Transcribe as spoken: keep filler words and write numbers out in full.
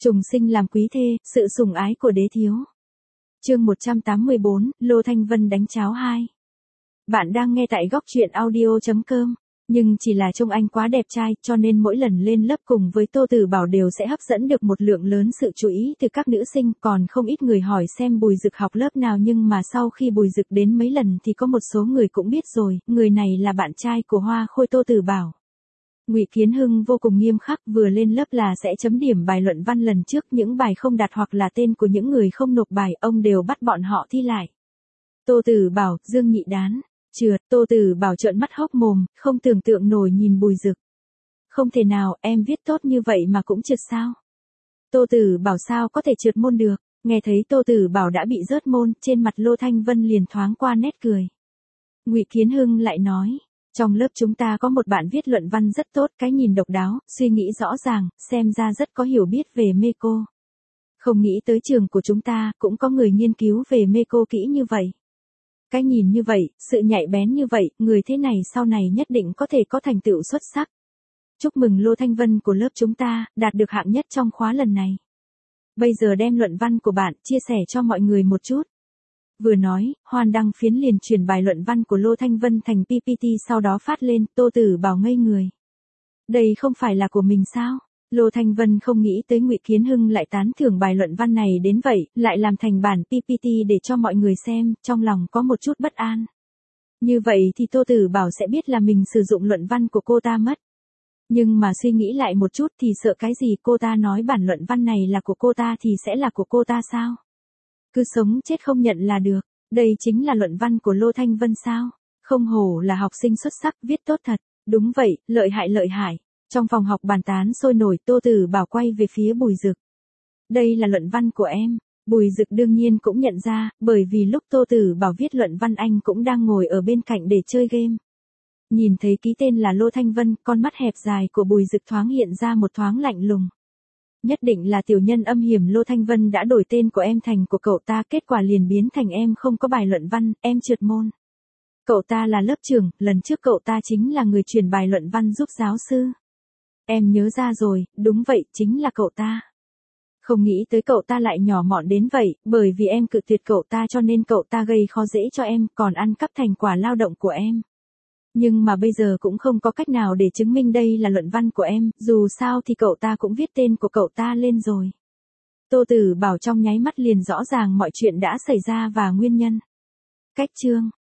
Trùng sinh làm quý thê, sự sủng ái của đế thiếu. Chương một trăm tám mươi bốn, Lô Thanh Vân đánh cháo hai. Bạn đang nghe tại góc truyện audio chấm com, nhưng chỉ là trông anh quá đẹp trai, cho nên mỗi lần lên lớp cùng với Tô Tử Bảo đều sẽ hấp dẫn được một lượng lớn sự chú ý từ các nữ sinh, còn không ít người hỏi xem Bùi Dực học lớp nào, nhưng mà sau khi Bùi Dực đến mấy lần thì có một số người cũng biết rồi, người này là bạn trai của Hoa Khôi Tô Tử Bảo. Ngụy Kiến Hưng vô cùng nghiêm khắc, vừa lên lớp là sẽ chấm điểm bài luận văn lần trước, những bài không đạt hoặc là tên của những người không nộp bài, ông đều bắt bọn họ thi lại. Tô Tử Bảo, Dương Nhị Đán, trượt. Tô Tử Bảo trợn mắt hốc mồm, không tưởng tượng nổi nhìn Bùi Dực. Không thể nào, em viết tốt như vậy mà cũng trượt sao? Tô Tử Bảo sao có thể trượt môn được? Nghe thấy Tô Tử Bảo đã bị rớt môn, trên mặt Lô Thanh Vân liền thoáng qua nét cười. Ngụy Kiến Hưng lại nói, trong lớp chúng ta có một bạn viết luận văn rất tốt, cái nhìn độc đáo, suy nghĩ rõ ràng, xem ra rất có hiểu biết về mê cô. Không nghĩ tới trường của chúng ta cũng có người nghiên cứu về mê cô kỹ như vậy. Cái nhìn như vậy, sự nhạy bén như vậy, người thế này sau này nhất định có thể có thành tựu xuất sắc. Chúc mừng Lô Thanh Vân của lớp chúng ta, đạt được hạng nhất trong khóa lần này. Bây giờ đem luận văn của bạn, chia sẻ cho mọi người một chút. Vừa nói, Hoan đăng phiến liền chuyển bài luận văn của Lô Thanh Vân thành pê pê tê sau đó phát lên, Tô Tử Bảo ngây người. Đây không phải là của mình sao? Lô Thanh Vân không nghĩ tới Ngụy Kiến Hưng lại tán thưởng bài luận văn này đến vậy, lại làm thành bản pê pê tê để cho mọi người xem, trong lòng có một chút bất an. Như vậy thì Tô Tử Bảo sẽ biết là mình sử dụng luận văn của cô ta mất. Nhưng mà suy nghĩ lại một chút thì sợ cái gì, cô ta nói bản luận văn này là của cô ta thì sẽ là của cô ta sao? Cứ sống chết không nhận là được, đây chính là luận văn của Lô Thanh Vân sao? Không hổ là học sinh xuất sắc, viết tốt thật, đúng vậy, lợi hại lợi hại. Trong phòng học bàn tán sôi nổi, Tô Tử Bảo quay về phía Bùi Dực. Đây là luận văn của em. Bùi Dực đương nhiên cũng nhận ra, bởi vì lúc Tô Tử Bảo viết luận văn anh cũng đang ngồi ở bên cạnh để chơi game. Nhìn thấy ký tên là Lô Thanh Vân, con mắt hẹp dài của Bùi Dực thoáng hiện ra một thoáng lạnh lùng. Nhất định là tiểu nhân âm hiểm, Lô Thanh Vân đã đổi tên của em thành của cậu ta, kết quả liền biến thành em không có bài luận văn, em trượt môn. Cậu ta là lớp trưởng, lần trước cậu ta chính là người truyền bài luận văn giúp giáo sư. Em nhớ ra rồi, đúng vậy, chính là cậu ta. Không nghĩ tới cậu ta lại nhỏ mọn đến vậy, bởi vì em cự tuyệt cậu ta cho nên cậu ta gây khó dễ cho em, còn ăn cắp thành quả lao động của em. Nhưng mà bây giờ cũng không có cách nào để chứng minh đây là luận văn của em, dù sao thì cậu ta cũng viết tên của cậu ta lên rồi. Tô Tử Bảo trong nháy mắt liền rõ ràng mọi chuyện đã xảy ra và nguyên nhân. Cách chương,